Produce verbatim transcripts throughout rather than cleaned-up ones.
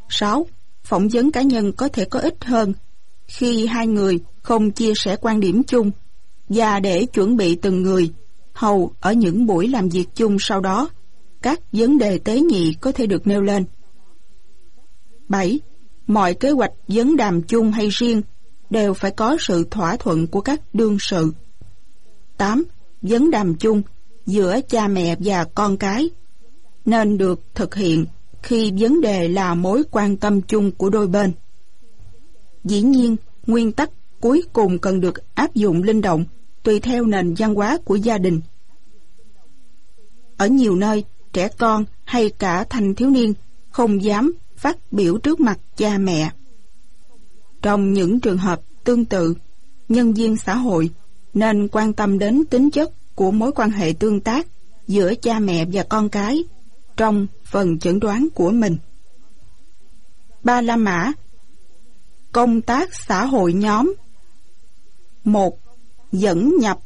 sáu. Phỏng vấn cá nhân có thể có ích hơn khi hai người không chia sẻ quan điểm chung, và để chuẩn bị từng người hầu ở những buổi làm việc chung sau đó, các vấn đề tế nhị có thể được nêu lên. bảy. Mọi kế hoạch vấn đàm chung hay riêng đều phải có sự thỏa thuận của các đương sự. tám. Vấn đàm chung giữa cha mẹ và con cái nên được thực hiện khi vấn đề là mối quan tâm chung của đôi bên. Dĩ nhiên, nguyên tắc cuối cùng cần được áp dụng linh động tùy theo nền văn hóa của gia đình. Ở nhiều nơi, trẻ con hay cả thanh thiếu niên không dám phát biểu trước mặt cha mẹ. Trong những trường hợp tương tự, nhân viên xã hội nên quan tâm đến tính chất của mối quan hệ tương tác giữa cha mẹ và con cái trong phần chẩn đoán của mình. Ba la mã công tác xã hội nhóm. Một. Dẫn nhập.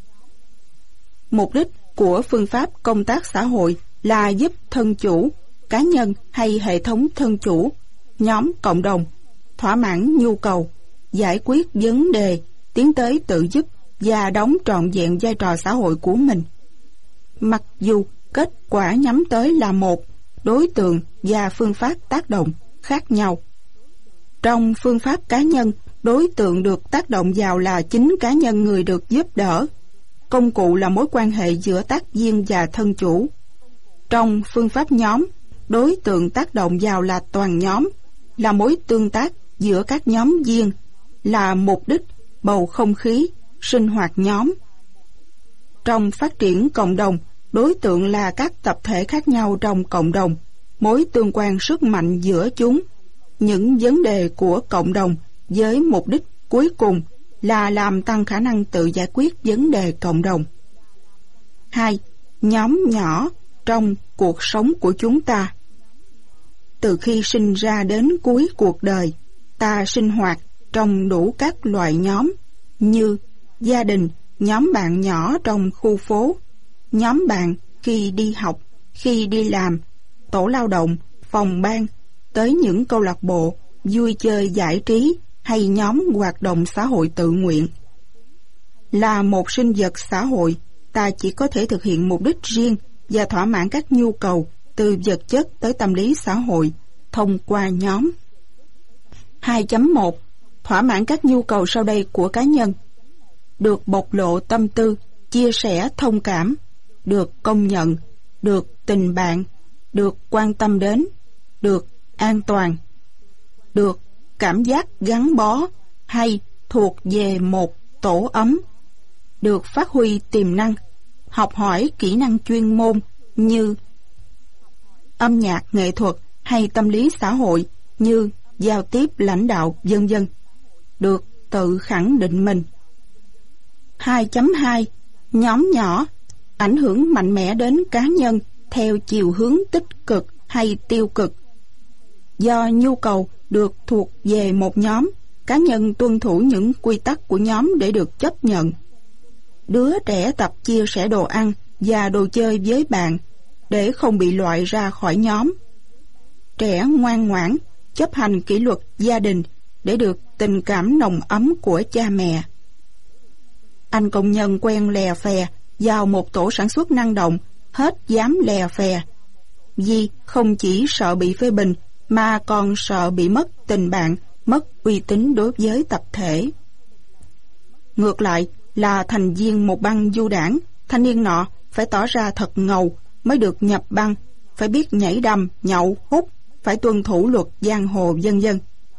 Mục đích của phương pháp công tác xã hội là giúp thân chủ, cá nhân hay hệ thống thân chủ, nhóm cộng đồng thỏa mãn nhu cầu, giải quyết vấn đề, tiến tới tự giúp và đóng trọn vẹn vai trò xã hội của mình. Mặc dù kết quả nhắm tới là một, đối tượng và phương pháp tác động khác nhau. Trong phương pháp cá nhân, đối tượng được tác động vào là chính cá nhân người được giúp đỡ. Công cụ là mối quan hệ giữa tác viên và thân chủ. Trong phương pháp nhóm, đối tượng tác động vào là toàn nhóm, là mối tương tác giữa các nhóm viên, là mục đích, bầu không khí, sinh hoạt nhóm. Trong phát triển cộng đồng, đối tượng là các tập thể khác nhau trong cộng đồng, mối tương quan sức mạnh giữa chúng, những vấn đề của cộng đồng với mục đích cuối cùng là làm tăng khả năng tự giải quyết vấn đề cộng đồng. Hai. Nhóm nhỏ trong cuộc sống của chúng ta. Từ khi sinh ra đến cuối cuộc đời, ta sinh hoạt trong đủ các loại nhóm như gia đình, nhóm bạn nhỏ trong khu phố, nhóm bạn khi đi học, khi đi làm, tổ lao động, phòng ban, tới những câu lạc bộ, vui chơi giải trí hay nhóm hoạt động xã hội tự nguyện. Là một sinh vật xã hội, ta chỉ có thể thực hiện mục đích riêng và thỏa mãn các nhu cầu từ vật chất tới tâm lý xã hội thông qua nhóm. hai chấm một. Thỏa mãn các nhu cầu sau đây của cá nhân: được bộc lộ tâm tư, chia sẻ thông cảm, được công nhận, được tình bạn, được quan tâm đến, được an toàn, được cảm giác gắn bó hay thuộc về một tổ ấm, được phát huy tiềm năng, học hỏi kỹ năng chuyên môn như âm nhạc, nghệ thuật hay tâm lý xã hội như giao tiếp, lãnh đạo, vân vân, được tự khẳng định mình. hai chấm hai. Nhóm nhỏ ảnh hưởng mạnh mẽ đến cá nhân theo chiều hướng tích cực hay tiêu cực. Do nhu cầu được thuộc về một nhóm, cá nhân tuân thủ những quy tắc của nhóm để được chấp nhận. Đứa trẻ tập chia sẻ đồ ăn và đồ chơi với bạn để không bị loại ra khỏi nhóm. Trẻ ngoan ngoãn chấp hành kỷ luật gia đình để được tình cảm nồng ấm của cha mẹ. Anh công nhân quen lè phè vào một tổ sản xuất năng động, hết dám lè phè, vì không chỉ sợ bị phê bình mà còn sợ bị mất tình bạn, mất uy tín đối với tập thể. Ngược lại là thành viên một băng du đảng, thanh niên nọ phải tỏ ra thật ngầu mới được nhập băng, phải biết nhảy đầm, nhậu, hút, phải tuân thủ luật giang hồ, vân vân.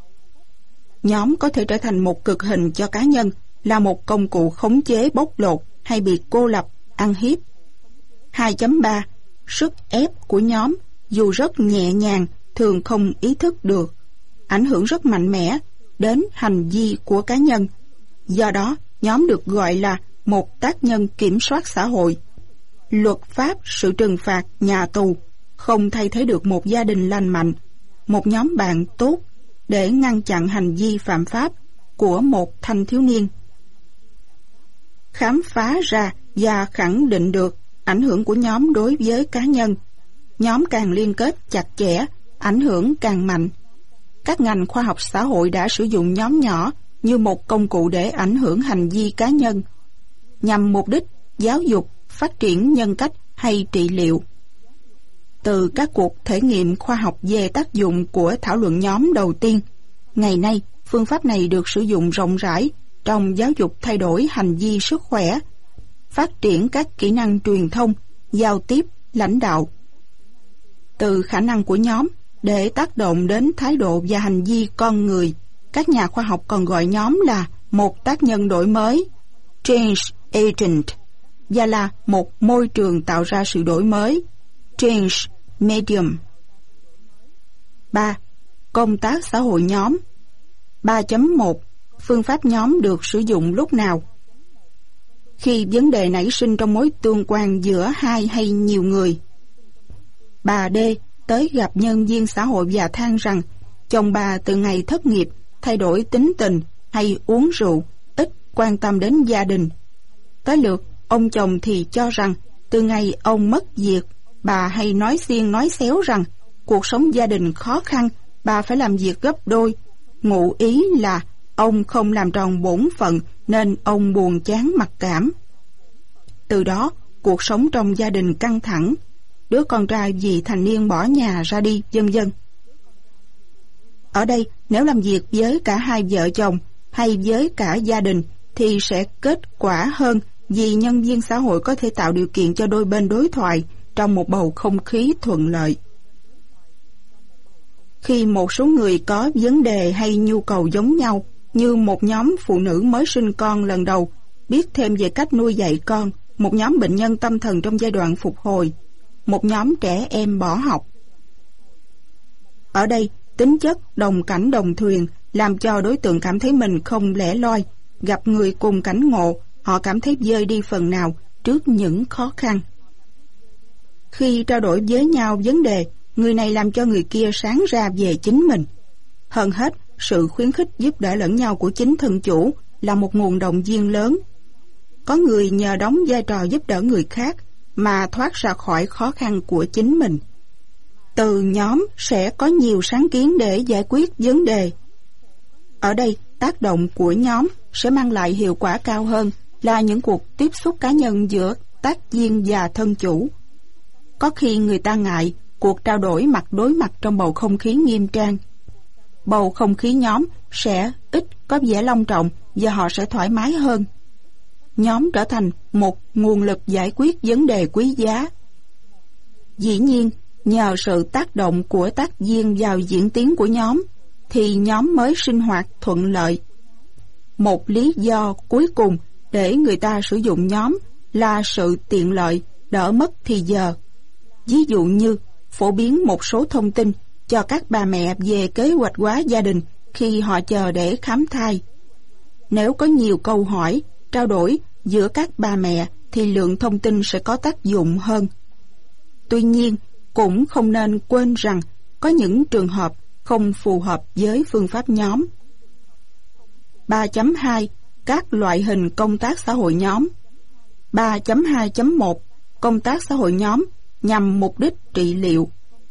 Nhóm có thể trở thành một cực hình cho cá nhân, là một công cụ khống chế, bóc lột hay bị cô lập, ăn hiếp. hai chấm ba. Sức ép của nhóm dù rất nhẹ nhàng, thường không ý thức được, ảnh hưởng rất mạnh mẽ đến hành vi của cá nhân. Do đó, nhóm được gọi là một tác nhân kiểm soát xã hội. Luật pháp, sự trừng phạt, nhà tù không thay thế được một gia đình lành mạnh, một nhóm bạn tốt để ngăn chặn hành vi phạm pháp của một thanh thiếu niên. Khám phá ra và khẳng định được ảnh hưởng của nhóm đối với cá nhân. Nhóm càng liên kết chặt chẽ, ảnh hưởng càng mạnh. các ngành khoa học xã hội đã sử dụng nhóm nhỏ như một công cụ để ảnh hưởng hành vi cá nhân, nhằm mục đích giáo dục, phát triển nhân cách hay trị liệu. Từ các cuộc thể nghiệm khoa học về tác dụng của thảo luận nhóm đầu tiên, ngày nay phương pháp này được sử dụng rộng rãi trong giáo dục thay đổi hành vi sức khỏe, phát triển các kỹ năng truyền thông, giao tiếp, lãnh đạo. Từ khả năng của nhóm để tác động đến thái độ và hành vi con người, các nhà khoa học còn gọi nhóm là một tác nhân đổi mới, change agent, và là một môi trường tạo ra sự đổi mới, change medium. ba. Công tác xã hội nhóm. ba chấm một. Phương pháp nhóm được sử dụng lúc nào? Khi vấn đề nảy sinh trong mối tương quan giữa hai hay nhiều người. Bà D tới gặp nhân viên xã hội và than rằng chồng bà từ ngày thất nghiệp thay đổi tính tình hay uống rượu, ít quan tâm đến gia đình. Tới lượt ông chồng thì cho rằng từ ngày ông mất việc, bà hay nói xiên nói xéo rằng cuộc sống gia đình khó khăn, bà phải làm việc gấp đôi. Ngụ ý là ông không làm tròn bổn phận nên ông buồn chán mặc cảm. Từ đó, cuộc sống trong gia đình căng thẳng, đứa con trai vì thành niên bỏ nhà ra đi, vân vân. Ở đây, nếu làm việc với cả hai vợ chồng hay với cả gia đình thì sẽ kết quả hơn, vì nhân viên xã hội có thể tạo điều kiện cho đôi bên đối thoại trong một bầu không khí thuận lợi. Khi một số người có vấn đề hay nhu cầu giống nhau, như một nhóm phụ nữ mới sinh con lần đầu, biết thêm về cách nuôi dạy con, một nhóm bệnh nhân tâm thần trong giai đoạn phục hồi, một nhóm trẻ em bỏ học. Ở đây, tính chất đồng cảnh đồng thuyền làm cho đối tượng cảm thấy mình không lẻ loi, gặp người cùng cảnh ngộ, họ cảm thấy vơi đi phần nào trước những khó khăn. Khi trao đổi với nhau vấn đề, người này làm cho người kia sáng ra về chính mình. Hơn hết, sự khuyến khích giúp đỡ lẫn nhau của chính thân chủ là một nguồn động viên lớn. Có người nhờ đóng vai trò giúp đỡ người khác mà thoát ra khỏi khó khăn của chính mình. Từ nhóm sẽ có nhiều sáng kiến để giải quyết vấn đề. Ở đây, tác động của nhóm sẽ mang lại hiệu quả cao hơn là những cuộc tiếp xúc cá nhân giữa tác viên và thân chủ. Có khi người ta ngại cuộc trao đổi mặt đối mặt trong bầu không khí nghiêm trang. Bầu không khí nhóm sẽ ít có vẻ long trọng và họ sẽ thoải mái hơn. Nhóm trở thành một nguồn lực giải quyết vấn đề quý giá. Dĩ nhiên, nhờ sự tác động của tác viên vào diễn tiến của nhóm, thì nhóm mới sinh hoạt thuận lợi. Một lý do cuối cùng để người ta sử dụng nhóm là sự tiện lợi, đỡ mất thì giờ. Ví dụ như phổ biến một số thông tin cho các bà mẹ về kế hoạch hóa gia đình khi họ chờ để khám thai. Nếu có nhiều câu hỏi, trao đổi giữa các bà mẹ thì lượng thông tin sẽ có tác dụng hơn. Tuy nhiên, cũng không nên quên rằng có những trường hợp không phù hợp với phương pháp nhóm. ba chấm hai. Các loại hình công tác xã hội nhóm. ba chấm hai chấm một. Công tác xã hội nhóm nhằm mục đích trị liệu.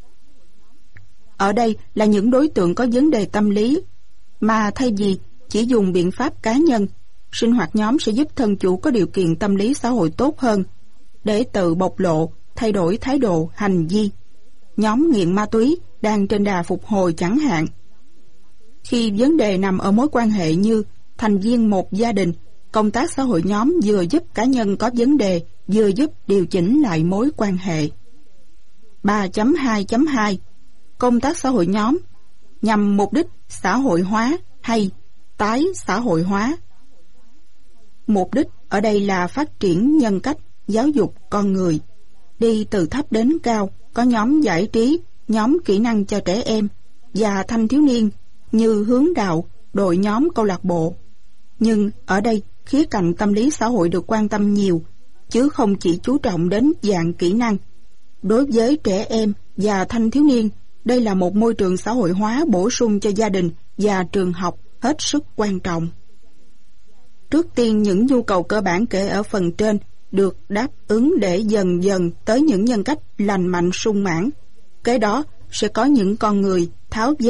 Ở đây là những đối tượng có vấn đề tâm lý, mà thay vì chỉ dùng biện pháp cá nhân, sinh hoạt nhóm sẽ giúp thân chủ có điều kiện tâm lý xã hội tốt hơn để tự bộc lộ, thay đổi thái độ, hành vi. Nhóm nghiện ma túy đang trên đà phục hồi chẳng hạn. Khi vấn đề nằm ở mối quan hệ như thành viên một gia đình, công tác xã hội nhóm vừa giúp cá nhân có vấn đề, vừa giúp điều chỉnh lại mối quan hệ. ba chấm hai chấm hai. Công tác xã hội nhóm nhằm mục đích xã hội hóa hay tái xã hội hóa. Mục đích ở đây là phát triển nhân cách, giáo dục con người, đi từ thấp đến cao, có nhóm giải trí, nhóm kỹ năng cho trẻ em và thanh thiếu niên như hướng đạo, đội nhóm câu lạc bộ. Nhưng ở đây, khía cạnh tâm lý xã hội được quan tâm nhiều, chứ không chỉ chú trọng đến dạng kỹ năng. Đối với trẻ em và thanh thiếu niên, đây là một môi trường xã hội hóa bổ sung cho gia đình và trường học hết sức quan trọng. Trước tiên, những nhu cầu cơ bản kể ở phần trên được đáp ứng để dần dần tới những nhân cách lành mạnh sung mãn. Kế đó sẽ có những con người tháo vát,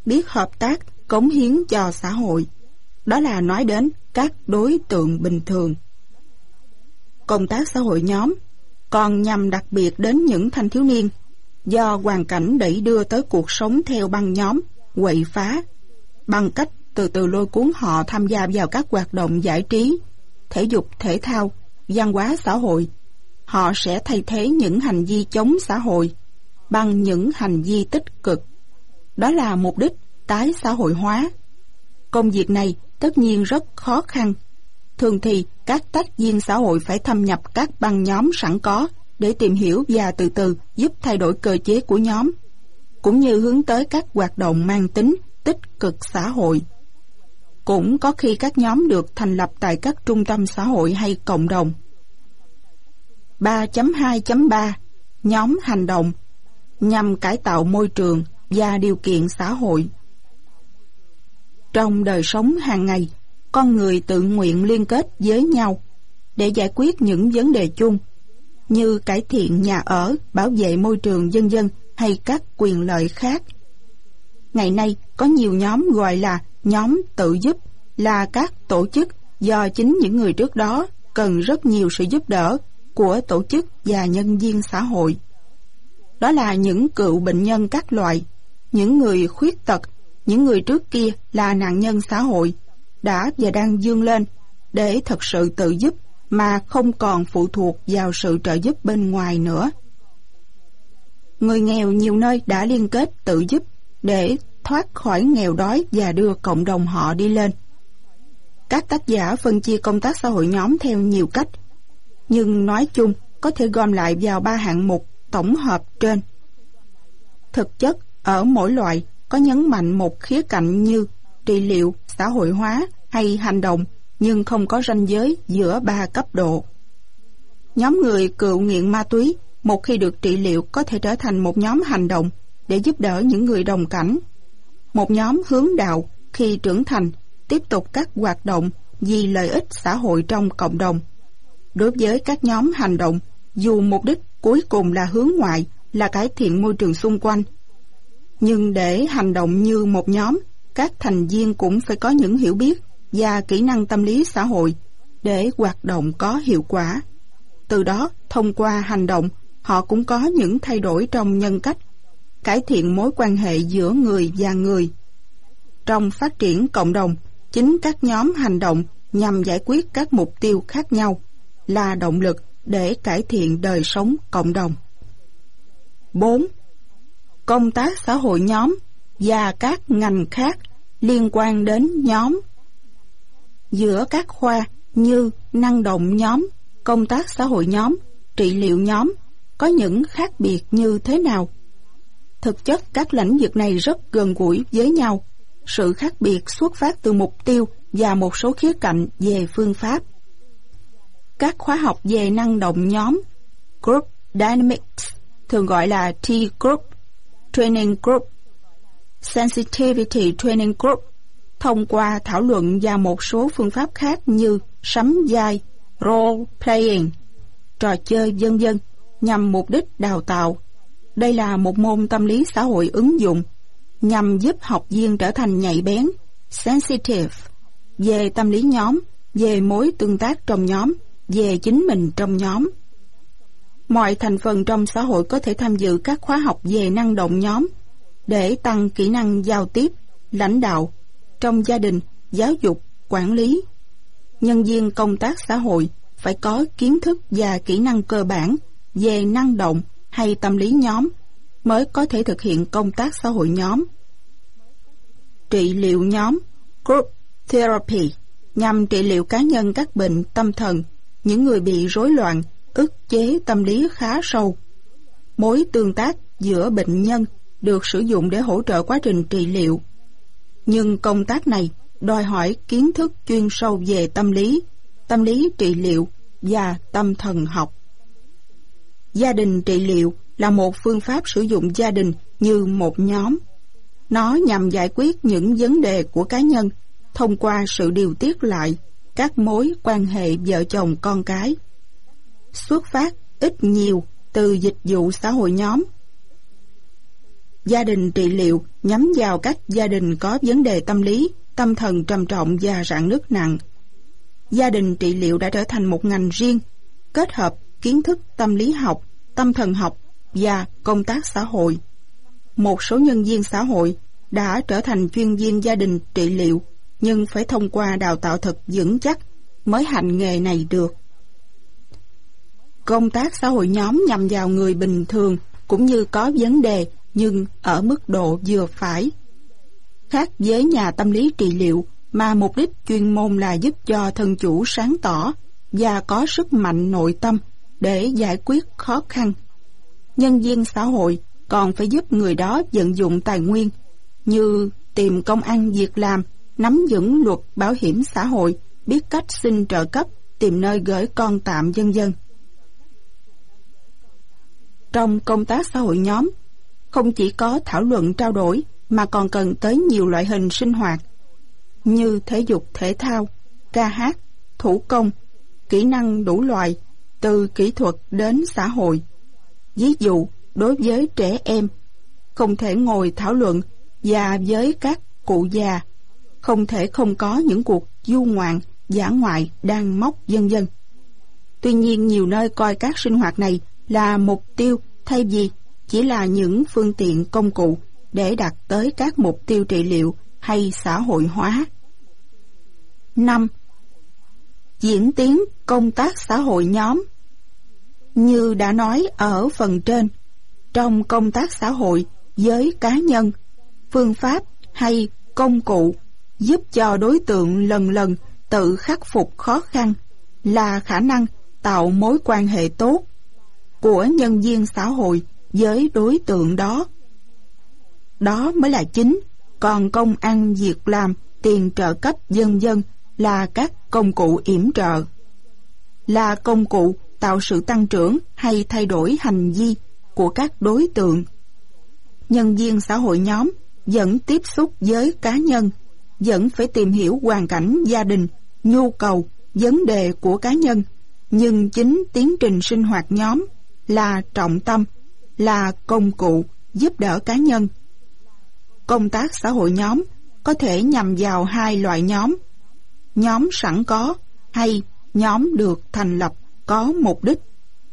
biết hợp tác, cống hiến cho xã hội. Đó là nói đến các đối tượng bình thường. Công tác xã hội nhóm còn nhằm đặc biệt đến những thanh thiếu niên do hoàn cảnh đẩy đưa tới cuộc sống theo băng nhóm, quậy phá, bằng cách từ từ lôi cuốn họ tham gia vào các hoạt động giải trí, thể dục thể thao, văn hóa xã hội. Họ sẽ thay thế những hành vi chống xã hội bằng những hành vi tích cực. Đó là mục đích tái xã hội hóa. Công việc này tất nhiên rất khó khăn. Thường thì các tác viên xã hội phải thâm nhập các băng nhóm sẵn có để tìm hiểu và từ từ giúp thay đổi cơ chế của nhóm, cũng như hướng tới các hoạt động mang tính tích cực xã hội. Cũng có khi các nhóm được thành lập tại các trung tâm xã hội hay cộng đồng. ba chấm hai chấm ba Nhóm hành động nhằm cải tạo môi trường và điều kiện xã hội. Trong đời sống hàng ngày, con người tự nguyện liên kết với nhau để giải quyết những vấn đề chung như cải thiện nhà ở, bảo vệ môi trường vân vân hay các quyền lợi khác. Ngày nay có nhiều nhóm gọi là nhóm tự giúp, là các tổ chức do chính những người trước đó cần rất nhiều sự giúp đỡ của tổ chức và nhân viên xã hội. Đó là những cựu bệnh nhân các loại, những người khuyết tật, những người trước kia là nạn nhân xã hội, đã và đang vươn lên để thật sự tự giúp mà không còn phụ thuộc vào sự trợ giúp bên ngoài nữa. Người nghèo nhiều nơi đã liên kết tự giúp để thoát khỏi nghèo đói và đưa cộng đồng họ đi lên. Các tác giả phân chia công tác xã hội nhóm theo nhiều cách, nhưng nói chung có thể gom lại vào ba hạng mục tổng hợp trên. Thực chất ở mỗi loại có nhấn mạnh một khía cạnh như trị liệu, xã hội hóa hay hành động, nhưng không có ranh giới giữa ba cấp độ. Nhóm người cựu nghiện ma túy một khi được trị liệu có thể trở thành một nhóm hành động để giúp đỡ những người đồng cảnh. Một nhóm hướng đạo khi trưởng thành tiếp tục các hoạt động vì lợi ích xã hội trong cộng đồng. Đối với các nhóm hành động, dù mục đích cuối cùng là hướng ngoại, là cải thiện môi trường xung quanh, nhưng để hành động như một nhóm, các thành viên cũng phải có những hiểu biết và kỹ năng tâm lý xã hội để hoạt động có hiệu quả. Từ đó, thông qua hành động, họ cũng có những thay đổi trong nhân cách, cải thiện mối quan hệ giữa người và người. Trong phát triển cộng đồng, chính các nhóm hành động nhằm giải quyết các mục tiêu khác nhau là động lực để cải thiện đời sống cộng đồng. bốn. Công tác xã hội nhóm và các ngành khác liên quan đến nhóm. Giữa các khoa như năng động nhóm, công tác xã hội nhóm, trị liệu nhóm có những khác biệt như thế nào? Thực chất các lĩnh vực này rất gần gũi với nhau. Sự khác biệt xuất phát từ mục tiêu và một số khía cạnh về phương pháp. Các khóa học về năng động nhóm, Group Dynamics, thường gọi là T-Group, Training Group, Sensitivity Training Group, thông qua thảo luận và một số phương pháp khác như sắm vai, role playing, trò chơi vân vân, nhằm mục đích đào tạo. Đây là một môn tâm lý xã hội ứng dụng nhằm giúp học viên trở thành nhạy bén, sensitive, về tâm lý nhóm, về mối tương tác trong nhóm, về chính mình trong nhóm. Mọi thành phần trong xã hội có thể tham dự các khóa học về năng động nhóm để tăng kỹ năng giao tiếp, lãnh đạo, trong gia đình, giáo dục, quản lý. Nhân viên công tác xã hội phải có kiến thức và kỹ năng cơ bản về năng động hay tâm lý nhóm mới có thể thực hiện công tác xã hội nhóm. Trị liệu nhóm, Group Therapy, nhằm trị liệu cá nhân các bệnh tâm thần, những người bị rối loạn, ức chế tâm lý khá sâu. Mối tương tác giữa bệnh nhân được sử dụng để hỗ trợ quá trình trị liệu. Nhưng công tác này đòi hỏi kiến thức chuyên sâu về tâm lý, tâm lý trị liệu và tâm thần học. Gia đình trị liệu là một phương pháp sử dụng gia đình như một nhóm. Nó nhằm giải quyết những vấn đề của cá nhân thông qua sự điều tiết lại các mối quan hệ vợ chồng con cái. Xuất phát ít nhiều từ dịch vụ xã hội nhóm. Gia đình trị liệu nhắm vào các gia đình có vấn đề tâm lý, tâm thần trầm trọng và rạn nứt nặng. Gia đình trị liệu đã trở thành một ngành riêng, kết hợp kiến thức tâm lý học, tâm thần học và công tác xã hội. Một số nhân viên xã hội đã trở thành chuyên viên gia đình trị liệu, nhưng phải thông qua đào tạo thật vững chắc mới hành nghề này được. Công tác xã hội nhóm nhằm vào người bình thường cũng như có vấn đề, nhưng ở mức độ vừa phải. Khác với nhà tâm lý trị liệu mà mục đích chuyên môn là giúp cho thân chủ sáng tỏ và có sức mạnh nội tâm để giải quyết khó khăn, nhân viên xã hội còn phải giúp người đó vận dụng tài nguyên như tìm công ăn việc làm, nắm vững luật bảo hiểm xã hội, biết cách xin trợ cấp, tìm nơi gửi con tạm, vân vân. Trong công tác xã hội nhóm, không chỉ có thảo luận trao đổi mà còn cần tới nhiều loại hình sinh hoạt như thể dục thể thao, ca hát, thủ công, kỹ năng đủ loại, từ kỹ thuật đến xã hội. Ví dụ, đối với trẻ em, không thể ngồi thảo luận, và với các cụ già, không thể không có những cuộc du ngoạn, dã ngoại, đan móc, vân vân. Tuy nhiên, nhiều nơi coi các sinh hoạt này là mục tiêu thay vì chỉ là những phương tiện công cụ để đạt tới các mục tiêu trị liệu hay xã hội hóa. năm. Diễn tiến công tác xã hội nhóm. Như đã nói ở phần trên, trong công tác xã hội với cá nhân, phương pháp hay công cụ giúp cho đối tượng lần lần tự khắc phục khó khăn là khả năng tạo mối quan hệ tốt của nhân viên xã hội với đối tượng đó. Đó mới là chính, còn công ăn việc làm, tiền trợ cấp vân vân là các công cụ yểm trợ, là công cụ tạo sự tăng trưởng hay thay đổi hành vi của các đối tượng. Nhân viên xã hội nhóm vẫn tiếp xúc với cá nhân, vẫn phải tìm hiểu hoàn cảnh gia đình, nhu cầu, vấn đề của cá nhân, nhưng chính tiến trình sinh hoạt nhóm là trọng tâm, là công cụ giúp đỡ cá nhân. Công tác xã hội nhóm có thể nhằm vào hai loại nhóm: nhóm sẵn có hay nhóm được thành lập có mục đích.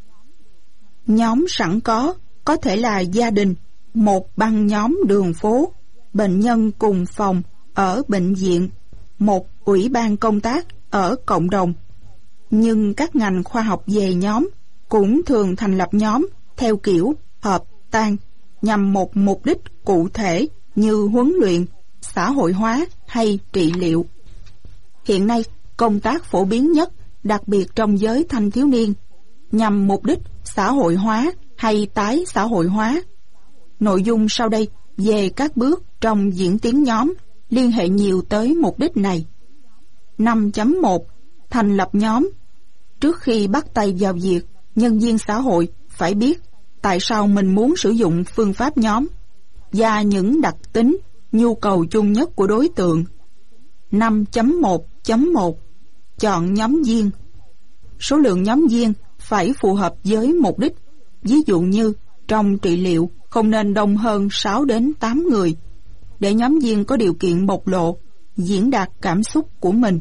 Nhóm sẵn có có thể là gia đình, một băng nhóm đường phố, bệnh nhân cùng phòng ở bệnh viện, một ủy ban công tác ở cộng đồng. Nhưng các ngành khoa học về nhóm cũng thường thành lập nhóm theo kiểu hợp tan nhằm một mục đích cụ thể như huấn luyện, xã hội hóa hay trị liệu. Hiện nay, công tác phổ biến nhất, đặc biệt trong giới thanh thiếu niên, nhằm mục đích xã hội hóa hay tái xã hội hóa. Nội dung sau đây về các bước trong diễn tiến nhóm liên hệ nhiều tới mục đích này. năm chấm một. Thành lập nhóm. Trước khi bắt tay vào việc, nhân viên xã hội phải biết tại sao mình muốn sử dụng phương pháp nhóm và những đặc tính, nhu cầu chung nhất của đối tượng. năm chấm một chấm một. Chọn nhóm viên. Số lượng nhóm viên phải phù hợp với mục đích. Ví dụ như trong trị liệu không nên đông hơn sáu đến tám người, để nhóm viên có điều kiện bộc lộ, diễn đạt cảm xúc của mình.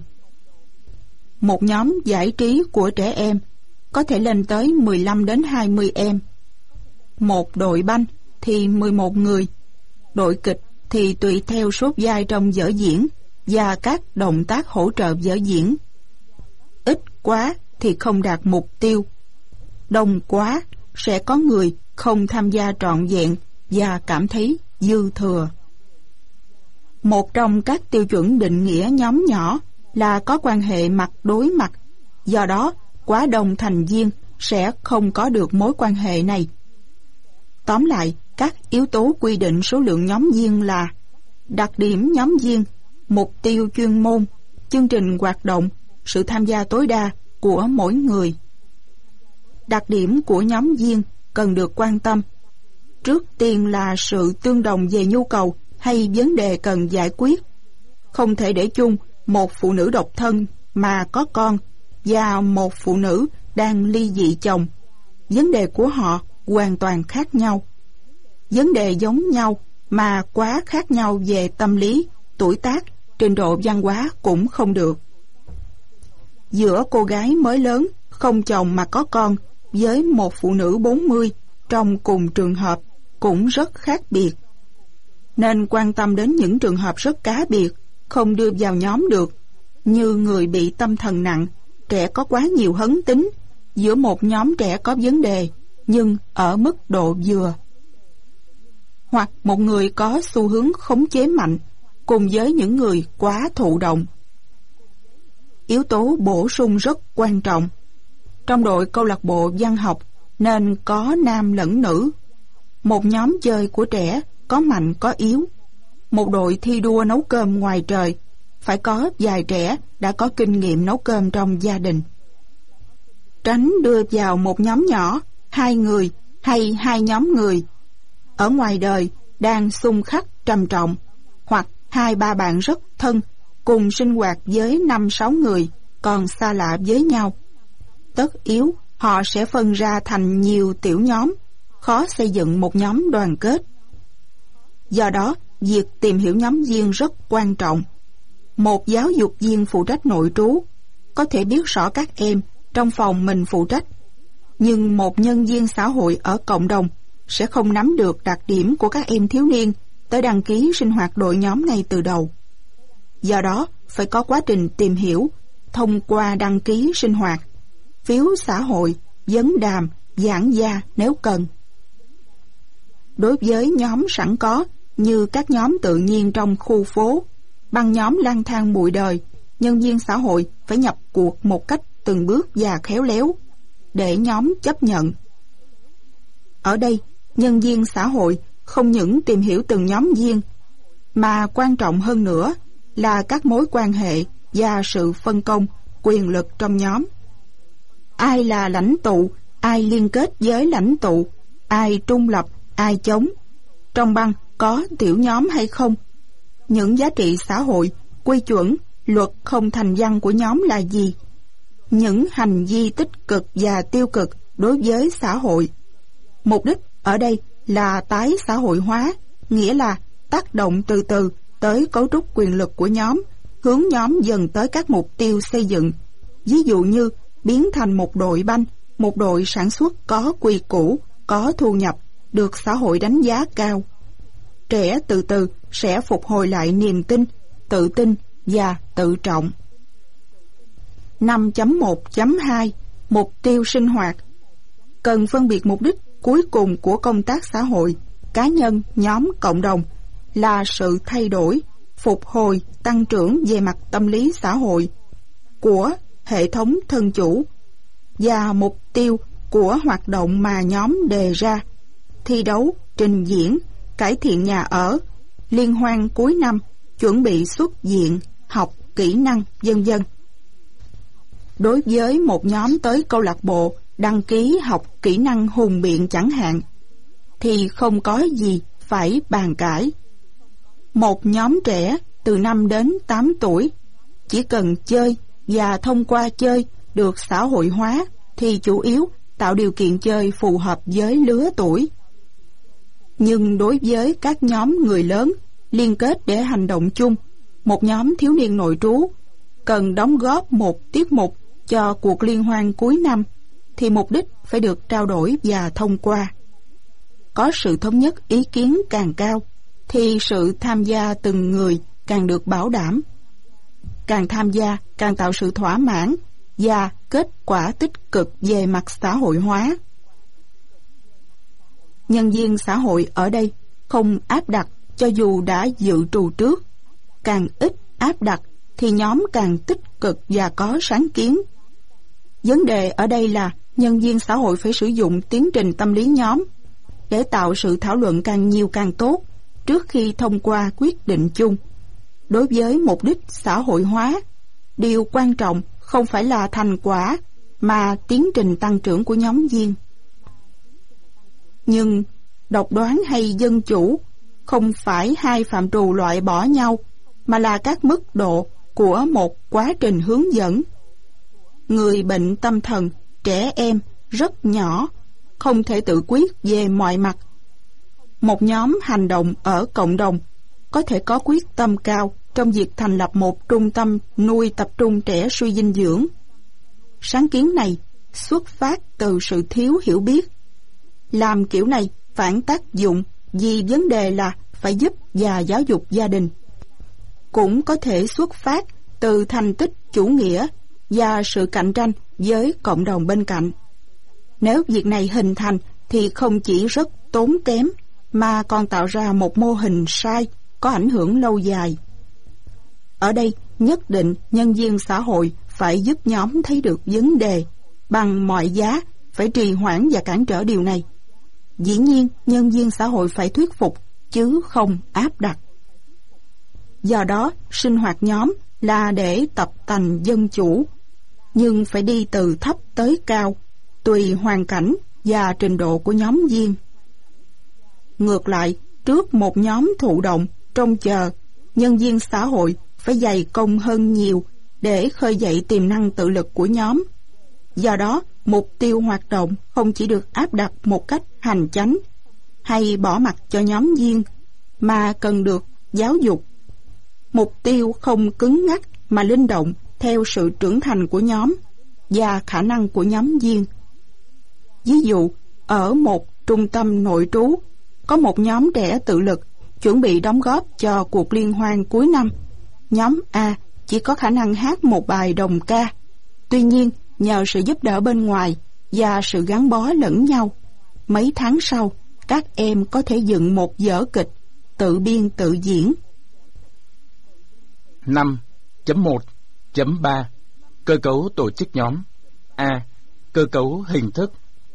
Một nhóm giải trí của trẻ em có thể lên tới mười lăm đến hai mươi em. Một đội banh thì mười một người. Đội kịch thì tùy theo số vai trong vở diễn và các động tác hỗ trợ vở diễn. Ít quá thì không đạt mục tiêu. Đông quá sẽ có người không tham gia trọn vẹn và cảm thấy dư thừa. Một trong các tiêu chuẩn định nghĩa nhóm nhỏ là có quan hệ mặt đối mặt, do đó quá đông thành viên sẽ không có được mối quan hệ này. Tóm lại, các yếu tố quy định số lượng nhóm viên là đặc điểm nhóm viên, mục tiêu chuyên môn, chương trình hoạt động, sự tham gia tối đa của mỗi người. Đặc điểm của nhóm viên cần được quan tâm. Trước tiên là sự tương đồng về nhu cầu hay vấn đề cần giải quyết. Không thể để chung một phụ nữ độc thân mà có con và một phụ nữ đang ly dị chồng. Vấn đề của họ hoàn toàn khác nhau. vấn đề giống nhau mà quá khác nhau về tâm lý, tuổi tác, trình độ văn hóa cũng không được. Giữa cô gái mới lớn, không chồng mà có con, với một phụ nữ bốn mươi trong cùng trường hợp cũng rất khác biệt. Nên quan tâm đến những trường hợp rất cá biệt, không đưa vào nhóm được, như người bị tâm thần nặng, trẻ có quá nhiều hấn tính, giữa một nhóm trẻ có vấn đề, nhưng ở mức độ vừa. Hoặc một người có xu hướng khống chế mạnh, cùng với những người quá thụ động. Yếu tố bổ sung rất quan trọng. Trong đội câu lạc bộ văn học nên có nam lẫn nữ. Một nhóm chơi của trẻ có mạnh có yếu. Một đội thi đua nấu cơm ngoài trời phải có vài trẻ đã có kinh nghiệm nấu cơm trong gia đình. Tránh đưa vào một nhóm nhỏ, hai người hay hai nhóm người ở ngoài đời đang xung khắc trầm trọng, hoặc hai ba bạn rất thân cùng sinh hoạt với năm sáu người còn xa lạ với nhau. Tất yếu họ sẽ phân ra thành nhiều tiểu nhóm, khó xây dựng một nhóm đoàn kết. Do đó, việc tìm hiểu nhóm viên rất quan trọng. Một giáo dục viên phụ trách nội trú có thể biết rõ các em trong phòng mình phụ trách, nhưng một nhân viên xã hội ở cộng đồng sẽ không nắm được đặc điểm của các em thiếu niên tới đăng ký sinh hoạt đội nhóm ngay từ đầu. Do đó, phải có quá trình tìm hiểu thông qua đăng ký sinh hoạt, phiếu xã hội, vấn đàm, giảng gia nếu cần. Đối với nhóm sẵn có như các nhóm tự nhiên trong khu phố, băng nhóm lang thang bụi đời, nhân viên xã hội phải nhập cuộc một cách từng bước và khéo léo để nhóm chấp nhận. Ở đây, nhân viên xã hội không những tìm hiểu từng nhóm viên, mà quan trọng hơn nữa là các mối quan hệ và sự phân công, quyền lực trong nhóm. Ai là lãnh tụ, ai liên kết với lãnh tụ, ai trung lập, ai chống. Trong băng có tiểu nhóm hay không? Những giá trị xã hội, quy chuẩn, luật không thành văn của nhóm là gì? Những hành vi tích cực và tiêu cực đối với xã hội. Mục đích ở đây là tái xã hội hóa, nghĩa là tác động từ từ tới cấu trúc quyền lực của nhóm, hướng nhóm dần tới các mục tiêu xây dựng. Ví dụ như biến thành một đội banh, một đội sản xuất có quy củ, có thu nhập, được xã hội đánh giá cao. Trẻ từ từ sẽ phục hồi lại niềm tin, tự tin và tự trọng. năm chấm một chấm hai Mục tiêu sinh hoạt. Cần phân biệt mục đích cuối cùng của công tác xã hội, cá nhân, nhóm, cộng đồng là sự thay đổi, phục hồi, tăng trưởng về mặt tâm lý xã hội của hệ thống thân chủ, và mục tiêu của hoạt động mà nhóm đề ra: thi đấu, trình diễn, cải thiện nhà ở, liên hoan cuối năm, chuẩn bị xuất viện, học kỹ năng, vân vân. Đối với một nhóm tới câu lạc bộ đăng ký học kỹ năng hùng biện chẳng hạn, thì không có gì phải bàn cãi. Một nhóm trẻ từ năm đến tám tuổi chỉ cần chơi và thông qua chơi được xã hội hóa, thì chủ yếu tạo điều kiện chơi phù hợp với lứa tuổi. Nhưng đối với các nhóm người lớn liên kết để hành động chung, một nhóm thiếu niên nội trú cần đóng góp một tiết mục cho cuộc liên hoan cuối năm, thì mục đích phải được trao đổi và thông qua. Có sự thống nhất ý kiến càng cao, thì sự tham gia từng người càng được bảo đảm. Càng tham gia càng tạo sự thỏa mãn và kết quả tích cực về mặt xã hội hóa. Nhân viên xã hội ở đây không áp đặt cho dù đã dự trù trước. Càng ít áp đặt thì nhóm càng tích cực và có sáng kiến. Vấn đề ở đây là nhân viên xã hội phải sử dụng tiến trình tâm lý nhóm để tạo sự thảo luận càng nhiều càng tốt trước khi thông qua quyết định chung. Đối với mục đích xã hội hóa, điều quan trọng không phải là thành quả mà tiến trình tăng trưởng của nhóm viên. Nhưng độc đoán hay dân chủ không phải hai phạm trù loại bỏ nhau, mà là các mức độ của một quá trình hướng dẫn. Người bệnh tâm thần, trẻ em rất nhỏ, không thể tự quyết về mọi mặt. Một nhóm hành động ở cộng đồng có thể có quyết tâm cao trong việc thành lập một trung tâm nuôi tập trung trẻ suy dinh dưỡng. Sáng kiến này xuất phát từ sự thiếu hiểu biết. Làm kiểu này phản tác dụng vì vấn đề là phải giúp và giáo dục gia đình. Cũng có thể xuất phát từ thành tích chủ nghĩa và sự cạnh tranh với cộng đồng bên cạnh. Nếu việc này hình thành thì không chỉ rất tốn kém mà còn tạo ra một mô hình sai có ảnh hưởng lâu dài. Ở đây nhất định nhân viên xã hội phải giúp nhóm thấy được vấn đề, bằng mọi giá phải trì hoãn và cản trở điều này. Dĩ nhiên nhân viên xã hội phải thuyết phục chứ không áp đặt. Do đó sinh hoạt nhóm là để tập tành dân chủ, nhưng phải đi từ thấp tới cao, tùy hoàn cảnh và trình độ của nhóm viên. Ngược lại, trước một nhóm thụ động trông chờ, nhân viên xã hội phải dày công hơn nhiều để khơi dậy tiềm năng tự lực của nhóm. Do đó, mục tiêu hoạt động không chỉ được áp đặt một cách hành chánh hay bỏ mặc cho nhóm viên, mà cần được giáo dục. Mục tiêu không cứng ngắc mà linh động theo sự trưởng thành của nhóm và khả năng của nhóm viên. Ví dụ, ở một trung tâm nội trú, có một nhóm trẻ tự lực chuẩn bị đóng góp cho cuộc liên hoan cuối năm. Nhóm A chỉ có khả năng hát một bài đồng ca. Tuy nhiên, nhờ sự giúp đỡ bên ngoài và sự gắn bó lẫn nhau, mấy tháng sau, các em có thể dựng một vở kịch tự biên tự diễn. năm chấm một chấm ba Cơ cấu tổ chức nhóm. A. Cơ cấu hình thức.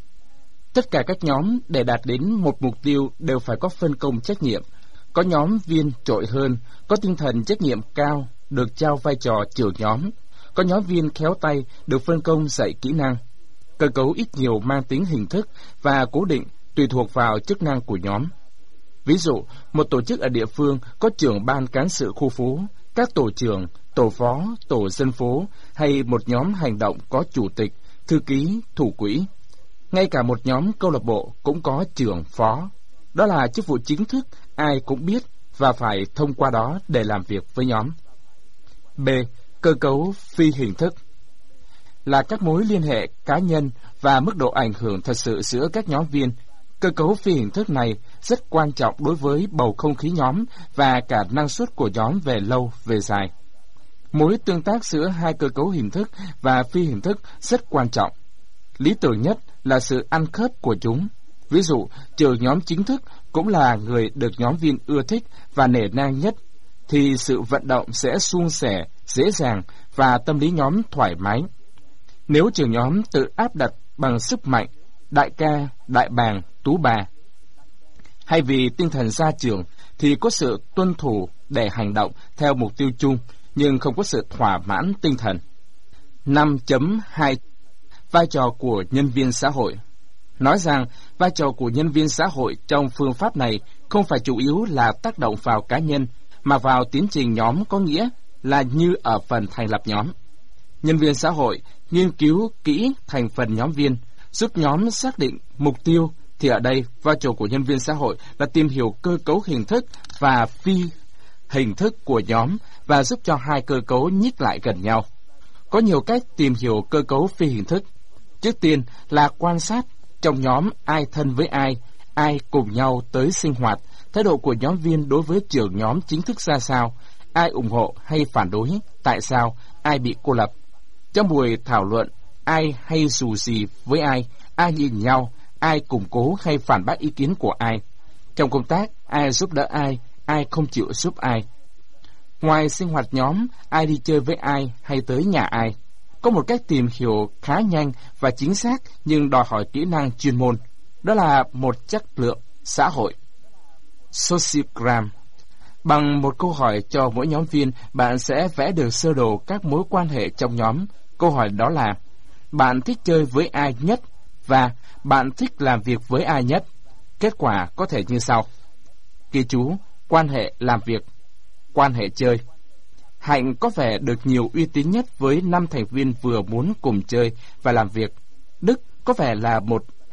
Tất cả các nhóm để đạt đến một mục tiêu đều phải có phân công trách nhiệm. Có nhóm viên trội hơn, có tinh thần trách nhiệm cao, được trao vai trò trưởng nhóm. Có nhóm viên khéo tay, được phân công dạy kỹ năng. Cơ cấu ít nhiều mang tính hình thức và cố định tùy thuộc vào chức năng của nhóm. Ví dụ, một tổ chức ở địa phương có trưởng ban cán sự khu phố, các tổ trưởng, tổ phó, tổ dân phố, hay một nhóm hành động có chủ tịch, thư ký, thủ quỹ. Ngay cả một nhóm câu lạc bộ cũng có trưởng phó. Đó là chức vụ chính thức, ai cũng biết và phải thông qua đó để làm việc với nhóm. B. Cơ cấu phi hình thức. Là các mối liên hệ cá nhân và mức độ ảnh hưởng thật sự giữa các nhóm viên. Cơ cấu phi hình thức này rất quan trọng đối với bầu không khí nhóm và cả năng suất của nhóm về lâu về dài. Mối tương tác giữa hai cơ cấu hình thức và phi hình thức rất quan trọng. Lý tưởng nhất là sự ăn khớp của chúng. Ví dụ, trưởng nhóm chính thức cũng là người được nhóm viên ưa thích và nể nang nhất, thì sự vận động sẽ suôn sẻ, dễ dàng và tâm lý nhóm thoải mái. Nếu trưởng nhóm tự áp đặt bằng sức mạnh, đại ca, đại bàng, tú bà, hay vì tinh thần gia trưởng, thì có sự tuân thủ để hành động theo mục tiêu chung, nhưng không có sự thỏa mãn tinh thần. năm chấm hai Vai trò của nhân viên xã hội. Nói rằng, vai trò của nhân viên xã hội trong phương pháp này không phải chủ yếu là tác động vào cá nhân, mà vào tiến trình nhóm, có nghĩa là như ở phần thành lập nhóm. Nhân viên xã hội nghiên cứu kỹ thành phần nhóm viên, giúp nhóm xác định mục tiêu, thì ở đây vai trò của nhân viên xã hội là tìm hiểu cơ cấu hình thức và phi hình thức của nhóm và giúp cho hai cơ cấu nhích lại gần nhau. Có nhiều cách tìm hiểu cơ cấu phi hình thức. Trước tiên là quan sát trong nhóm ai thân với ai, ai cùng nhau tới sinh hoạt, thái độ của nhóm viên đối với trưởng nhóm chính thức ra sao, ai ủng hộ hay phản đối, tại sao, ai bị cô lập. Trong buổi thảo luận, ai hay dù gì với ai, ai nhìn nhau, ai củng cố hay phản bác ý kiến của ai. Trong công tác, ai giúp đỡ ai, ai không chịu giúp ai. Ngoài sinh hoạt nhóm, ai đi chơi với ai hay tới nhà ai. Có một cách tìm hiểu khá nhanh và chính xác nhưng đòi hỏi kỹ năng chuyên môn. Đó là một chất lượng xã hội. Sociogram. Bằng một câu hỏi cho mỗi nhóm viên, bạn sẽ vẽ được sơ đồ các mối quan hệ trong nhóm. Câu hỏi đó là: bạn thích chơi với ai nhất và bạn thích làm việc với ai nhất? Kết quả có thể như sau. Ghi chú: quan hệ làm việc, quan hệ chơi. Hạnh có vẻ được nhiều uy tín nhất với năm thành viên vừa muốn cùng chơi và làm việc. Đức có vẻ là một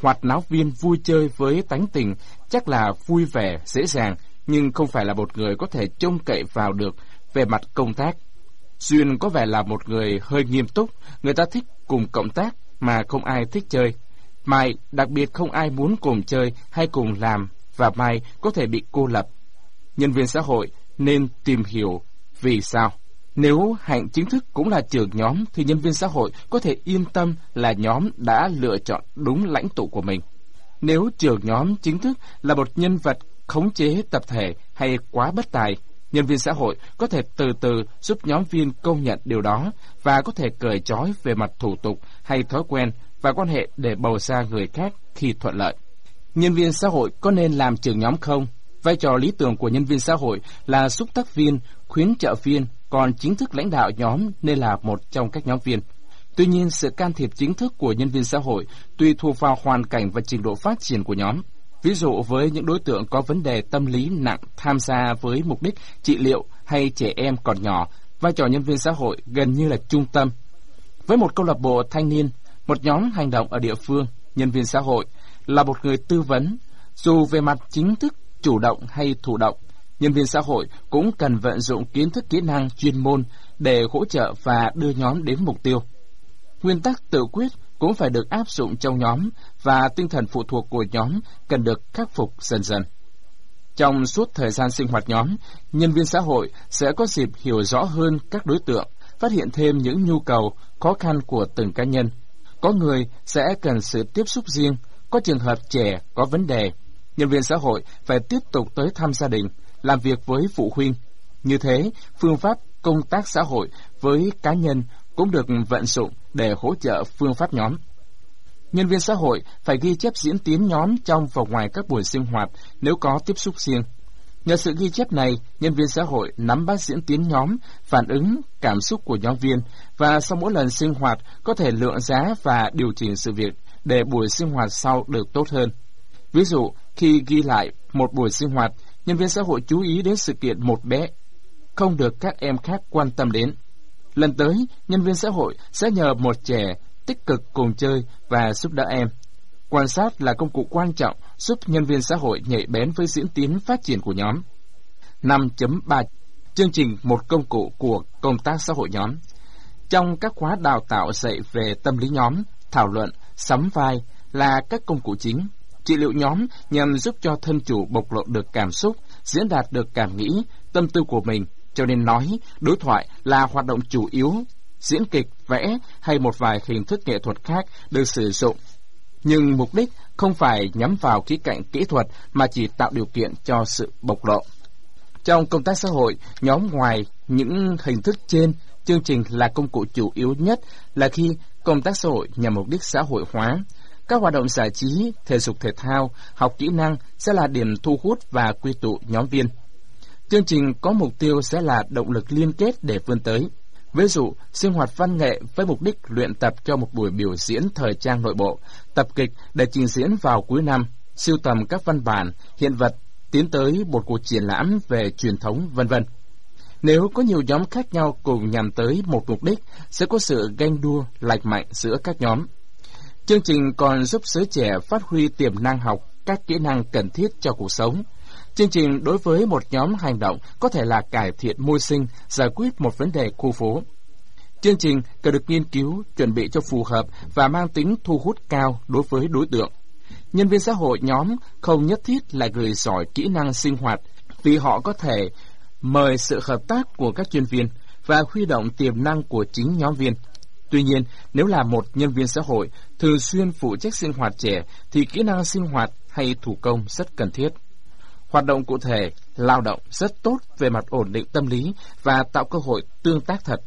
hoạt náo viên vui chơi với tánh tình chắc là vui vẻ, dễ dàng, nhưng không phải là một người có thể trông cậy vào được về mặt công tác. Duyên có vẻ là một người hơi nghiêm túc, người ta thích cùng cộng tác mà không ai thích chơi. Mai đặc biệt không ai muốn cùng chơi hay cùng làm, và Mai có thể bị cô lập. Nhân viên xã hội nên tìm hiểu vì sao. Nếu Hạnh chính thức cũng là trưởng nhóm thì nhân viên xã hội có thể yên tâm là nhóm đã lựa chọn đúng lãnh tụ của mình. Nếu trưởng nhóm chính thức là một nhân vật khống chế tập thể hay quá bất tài, nhân viên xã hội có thể từ từ giúp nhóm viên công nhận điều đó và có thể cởi trói về mặt thủ tục hay thói quen và quan hệ để bầu ra người khác khi thuận lợi. Nhân viên xã hội có nên làm trưởng nhóm không? Vai trò lý tưởng của nhân viên xã hội là xúc tác viên, khuyến trợ viên, còn chính thức lãnh đạo nhóm nên là một trong các nhóm viên. Tuy nhiên, sự can thiệp chính thức của nhân viên xã hội tùy thuộc vào hoàn cảnh và trình độ phát triển của nhóm. Ví dụ với những đối tượng có vấn đề tâm lý nặng tham gia với mục đích trị liệu hay trẻ em còn nhỏ, vai trò nhân viên xã hội gần như là trung tâm. Với một câu lạc bộ thanh niên, một nhóm hành động ở địa phương, nhân viên xã hội là một người tư vấn. Dù về mặt chính thức, chủ động hay thụ động, nhân viên xã hội cũng cần vận dụng kiến thức kỹ năng chuyên môn để hỗ trợ và đưa nhóm đến mục tiêu. Nguyên tắc tự quyết cũng phải được áp dụng trong nhóm và tinh thần phụ thuộc của nhóm cần được khắc phục dần dần. Trong suốt thời gian sinh hoạt nhóm, nhân viên xã hội sẽ có dịp hiểu rõ hơn các đối tượng, phát hiện thêm những nhu cầu, khó khăn của từng cá nhân. Có người sẽ cần sự tiếp xúc riêng, có trường hợp trẻ có vấn đề. Nhân viên xã hội phải tiếp tục tới thăm gia đình, làm việc với phụ huynh. Như thế, phương pháp công tác xã hội với cá nhân cũng được vận dụng để hỗ trợ phương pháp nhóm. Nhân viên xã hội phải ghi chép diễn tiến nhóm trong và ngoài các buổi sinh hoạt nếu có tiếp xúc riêng. Nhờ sự ghi chép này, nhân viên xã hội nắm bắt diễn tiến nhóm, phản ứng, cảm xúc của nhóm viên và sau mỗi lần sinh hoạt có thể lượng giá và điều chỉnh sự việc để buổi sinh hoạt sau được tốt hơn. Ví dụ, khi ghi lại một buổi sinh hoạt, nhân viên xã hội chú ý đến sự kiện một bé không được các em khác quan tâm đến. Lần tới, nhân viên xã hội sẽ nhờ một trẻ tích cực cùng chơi và giúp đỡ em. Quan sát là công cụ quan trọng giúp nhân viên xã hội nhạy bén với diễn tiến phát triển của nhóm. năm chấm ba Chương trình một công cụ của công tác xã hội nhóm. Trong các khóa đào tạo dạy về tâm lý nhóm, thảo luận, sắm vai là các công cụ chính. Trị liệu nhóm nhằm giúp cho thân chủ bộc lộ được cảm xúc, diễn đạt được cảm nghĩ, tâm tư của mình, cho nên nói, đối thoại là hoạt động chủ yếu. Diễn kịch, vẽ hay một vài hình thức nghệ thuật khác được sử dụng, nhưng mục đích không phải nhắm vào khía cạnh kỹ thuật mà chỉ tạo điều kiện cho sự bộc lộ. Trong công tác xã hội, nhóm ngoài những hình thức trên, chương trình là công cụ chủ yếu nhất là khi công tác xã hội nhằm mục đích xã hội hóa. Các hoạt động giải trí, thể dục thể thao, học kỹ năng sẽ là điểm thu hút và quy tụ nhóm viên. Chương trình có mục tiêu sẽ là động lực liên kết để vươn tới. Ví dụ, sinh hoạt văn nghệ với mục đích luyện tập cho một buổi biểu diễn thời trang nội bộ, tập kịch để trình diễn vào cuối năm, sưu tầm các văn bản, hiện vật, tiến tới một cuộc triển lãm về truyền thống, vân vân. Nếu có nhiều nhóm khác nhau cùng nhằm tới một mục đích, sẽ có sự ganh đua lành mạnh giữa các nhóm. Chương trình còn giúp giới trẻ phát huy tiềm năng học các kỹ năng cần thiết cho cuộc sống. Chương trình đối với một nhóm hành động có thể là cải thiện môi sinh, giải quyết một vấn đề khu phố. Chương trình cần được nghiên cứu, chuẩn bị cho phù hợp và mang tính thu hút cao đối với đối tượng. Nhân viên xã hội nhóm không nhất thiết là người giỏi kỹ năng sinh hoạt, vì họ có thể mời sự hợp tác của các chuyên viên và huy động tiềm năng của chính nhóm viên. Tuy nhiên, nếu là một nhân viên xã hội thường xuyên phụ trách sinh hoạt trẻ thì kỹ năng sinh hoạt hay thủ công rất cần thiết. Hoạt động cụ thể, lao động rất tốt về mặt ổn định tâm lý và tạo cơ hội tương tác thật.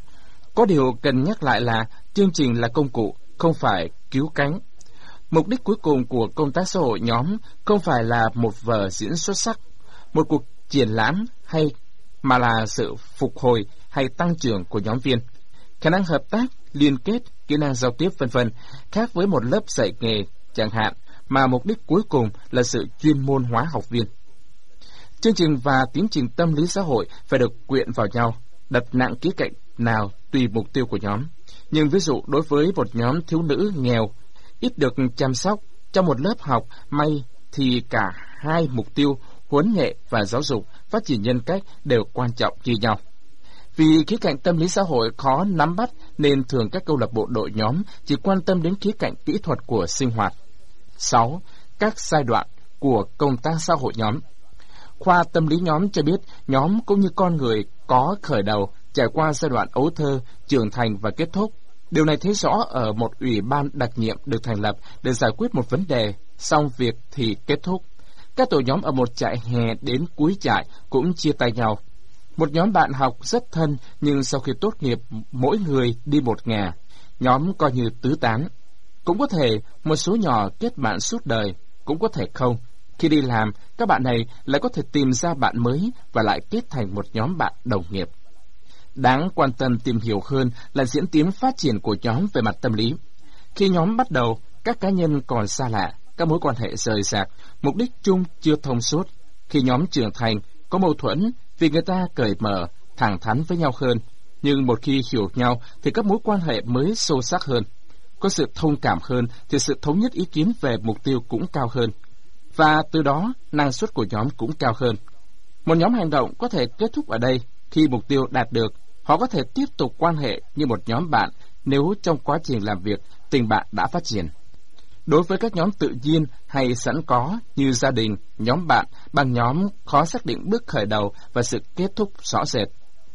Có điều cần nhắc lại là chương trình là công cụ, không phải cứu cánh. Mục đích cuối cùng của công tác xã hội nhóm không phải là một vở diễn xuất sắc, một cuộc triển lãm hay mà là sự phục hồi hay tăng trưởng của nhóm viên. Khả năng hợp tác, liên kết, kỹ năng giao tiếp vân vân khác với một lớp dạy nghề chẳng hạn, mà mục đích cuối cùng là sự chuyên môn hóa học viên. Chương trình và tiến trình tâm lý xã hội phải được quyện vào nhau, đặt nặng khía cạnh nào tùy mục tiêu của nhóm. Nhưng ví dụ đối với một nhóm thiếu nữ nghèo, ít được chăm sóc, Trong một lớp học may thì cả hai mục tiêu huấn nghệ và giáo dục, phát triển nhân cách đều quan trọng như nhau. Vì khía cạnh tâm lý xã hội khó nắm bắt nên thường các câu lạc bộ đội nhóm chỉ quan tâm đến khía cạnh kỹ thuật của sinh hoạt. sáu. Các giai đoạn của công tác xã hội nhóm. Khoa tâm lý nhóm cho biết nhóm cũng như con người có khởi đầu, trải qua giai đoạn ấu thơ, trưởng thành và kết thúc. Điều này thấy rõ ở một ủy ban đặc nhiệm được thành lập để giải quyết một vấn đề, xong việc thì kết thúc. Các tổ nhóm ở một trại hè đến cuối trại cũng chia tay nhau. Một nhóm bạn học rất thân nhưng sau khi tốt nghiệp mỗi người đi một ngả, nhóm coi như tứ tán. Cũng có thể một số nhỏ kết bạn suốt đời, cũng có thể không. Khi đi làm, các bạn này lại có thể tìm ra bạn mới và lại kết thành một nhóm bạn đồng nghiệp. Đáng quan tâm tìm hiểu hơn là diễn tiến phát triển của nhóm về mặt tâm lý. Khi nhóm bắt đầu, các cá nhân còn xa lạ, các mối quan hệ rời rạc, mục đích chung chưa thông suốt. Khi nhóm trưởng thành, có mâu thuẫn vì người ta cởi mở, thẳng thắn với nhau hơn. Nhưng một khi hiểu nhau thì các mối quan hệ mới sâu sắc hơn. Có sự thông cảm hơn thì sự thống nhất ý kiến về mục tiêu cũng cao hơn. Và từ đó, năng suất của nhóm cũng cao hơn. Một nhóm hành động có thể kết thúc ở đây. Khi mục tiêu đạt được, họ có thể tiếp tục quan hệ như một nhóm bạn nếu trong quá trình làm việc, tình bạn đã phát triển. Đối với các nhóm tự nhiên hay sẵn có như gia đình, nhóm bạn, bằng nhóm khó xác định bước khởi đầu và sự kết thúc rõ rệt.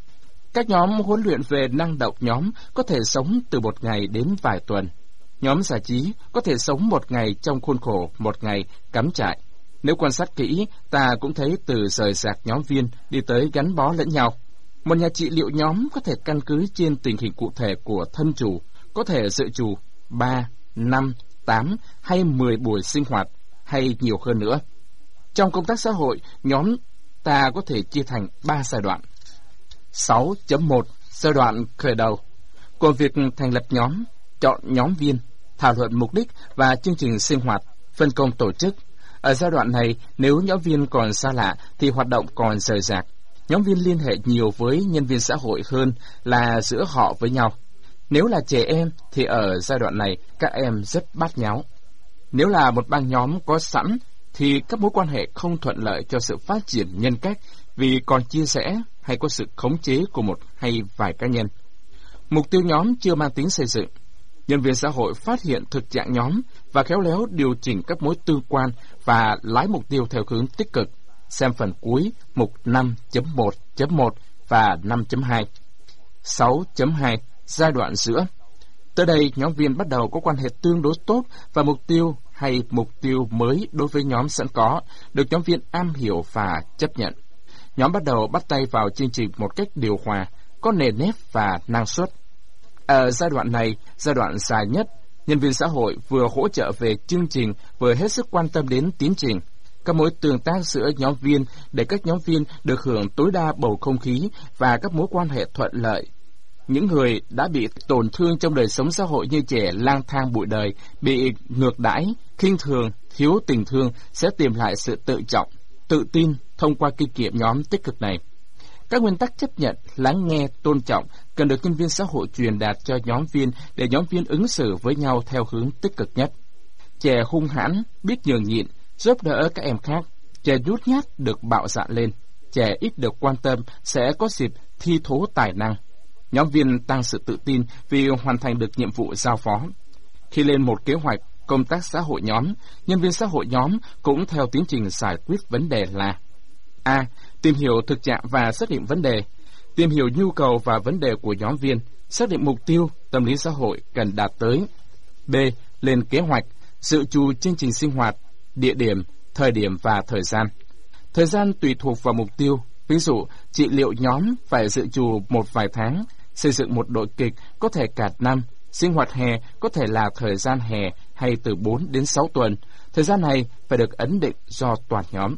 Các nhóm huấn luyện về năng động nhóm có thể sống từ một ngày đến vài tuần. Nhóm giải trí có thể sống một ngày trong khuôn khổ một ngày cắm trại. Nếu quan sát kỹ, ta cũng thấy từ rời rạc nhóm viên đi tới gắn bó lẫn nhau. Một nhà trị liệu nhóm có thể căn cứ trên tình hình cụ thể của thân chủ, có thể dự trù ba, năm, tám hay mười buổi sinh hoạt, hay nhiều hơn nữa. Trong công tác xã hội, nhóm ta có thể chia thành ba giai đoạn. sáu chấm một. Giai đoạn khởi đầu. Còn việc thành lập nhóm, chọn nhóm viên, thảo luận mục đích và chương trình sinh hoạt, phân công tổ chức. Ở giai đoạn này, nếu nhóm viên còn xa lạ thì hoạt động còn rời rạc. Nhóm viên liên hệ nhiều với nhân viên xã hội hơn là giữa họ với nhau. Nếu là trẻ em thì ở giai đoạn này các em rất bát nháo. Nếu là một băng nhóm có sẵn thì các mối quan hệ không thuận lợi cho sự phát triển nhân cách vì còn chia rẽ hay có sự khống chế của một hay vài cá nhân. Mục tiêu nhóm chưa mang tính xây dựng. Nhân viên xã hội phát hiện thực trạng nhóm và khéo léo điều chỉnh các mối tương quan và lái mục tiêu theo hướng tích cực. Xem phần cuối mục năm chấm một chấm một và năm chấm hai. sáu chấm hai. Giai đoạn giữa. Tới đây, nhóm viên bắt đầu có quan hệ tương đối tốt và mục tiêu hay mục tiêu mới đối với nhóm sẵn có được nhóm viên am hiểu và chấp nhận. Nhóm bắt đầu bắt tay vào chương trình một cách điều hòa, có nề nếp và năng suất. Ở giai đoạn này, giai đoạn dài nhất, nhân viên xã hội vừa hỗ trợ về chương trình, vừa hết sức quan tâm đến tiến trình, các mối tương tác giữa nhóm viên để các nhóm viên được hưởng tối đa bầu không khí và các mối quan hệ thuận lợi. Những người đã bị tổn thương trong đời sống xã hội như trẻ lang thang bụi đời, bị ngược đãi, khinh thường, thiếu tình thương sẽ tìm lại sự tự trọng, tự tin thông qua kinh nghiệm nhóm tích cực này. Các nguyên tắc chấp nhận, lắng nghe, tôn trọng cần được nhân viên xã hội truyền đạt cho nhóm viên để nhóm viên ứng xử với nhau theo hướng tích cực nhất. Trẻ hung hãn, biết nhường nhịn, giúp đỡ các em khác. Trẻ nhút nhát được bạo dạn lên. Trẻ ít được quan tâm sẽ có dịp thi thố tài năng. Nhóm viên tăng sự tự tin vì hoàn thành được nhiệm vụ giao phó. Khi lên một kế hoạch công tác xã hội nhóm, nhân viên xã hội nhóm cũng theo tiến trình giải quyết vấn đề là: A. Tìm hiểu thực trạng và xác định vấn đề. Tìm hiểu nhu cầu và vấn đề của nhóm viên, xác định mục tiêu tâm lý xã hội cần đạt tới. B. Lên kế hoạch, dự trù chương trình sinh hoạt, địa điểm, thời điểm và thời gian. Thời gian tùy thuộc vào mục tiêu. Ví dụ, trị liệu nhóm phải dự trù một vài tháng, xây dựng một đội kịch có thể cả năm, sinh hoạt hè có thể là thời gian hè hay từ bốn đến sáu tuần. Thời gian này phải được ấn định do toàn nhóm.